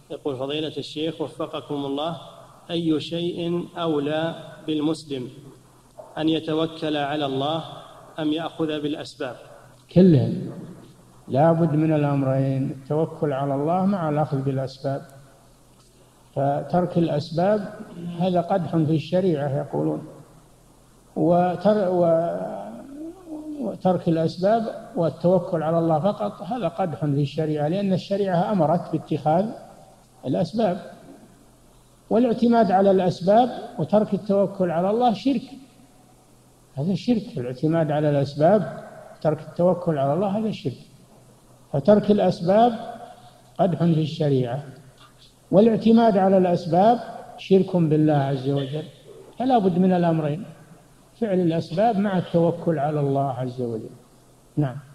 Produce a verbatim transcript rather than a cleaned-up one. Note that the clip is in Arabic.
يقول فضيلة الشيخ وفقكم الله، أي شيء أولى بالمسلم، أن يتوكل على الله أم يأخذ بالأسباب؟ كلهم، لا بد من الأمرين، التوكل على الله مع الأخذ بالأسباب. فترك الأسباب هذا قدح في الشريعة يقولون، وترك الأسباب والتوكل على الله فقط هذا قدح في الشريعة، لأن الشريعة أمرت باتخاذ الأسباب، والاعتماد على الأسباب وترك التوكل على الله شرك، هذا شرك. الاعتماد على الأسباب ترك التوكل على الله هذا شرك. فترك الأسباب قدح في الشريعة، والاعتماد على الأسباب شرك بالله عز وجل. فلا بد من الأمرين، فعل الأسباب مع التوكل على الله عز وجل. نعم.